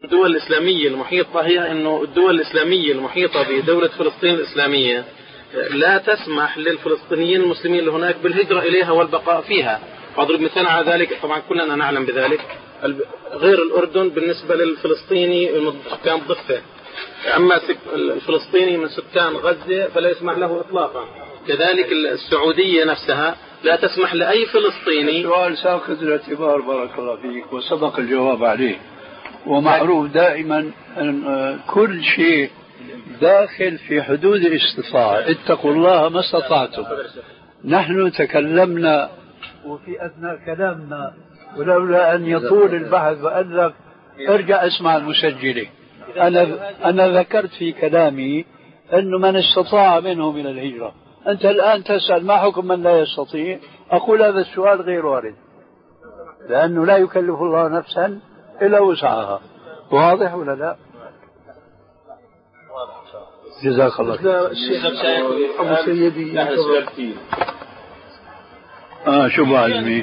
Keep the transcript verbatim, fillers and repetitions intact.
الدول الإسلامية المحيطة هي أنه الدول الإسلامية المحيطة بدولة فلسطين الإسلامية لا تسمح للفلسطينيين المسلمين اللي هناك بالهجرة إليها والبقاء فيها. أضرب مثال على ذلك، طبعا كلنا نعلم بذلك، غير الأردن بالنسبة للفلسطيني من سكان ضفة، أما الفلسطيني من سكان غزة فلا يسمح له إطلاقا. كذلك السعودية نفسها لا تسمح لأي فلسطيني. سؤال ساخذ الاعتبار بارك الله فيك وسبق الجواب عليه، ومعروف دائما أن كل شيء داخل في حدود الاستطاعة. اتقوا الله ما استطعتم. نحن تكلمنا وفي أثناء كلامنا ولولا أن يطول البحث وقال لك ارجع اسمع المسجلة، أنا, أنا ذكرت في كلامي أنه من استطاع منهم إلى الهجرة. أنت الآن تسأل ما حكم من لا يستطيع؟ أقول هذا السؤال غير وارد، لأنه لا يكلف الله نفسا إلا وسعها. واضح ولا لا؟ جزاك الله خير. الشيخ أبو سيدي آه شو بعلمي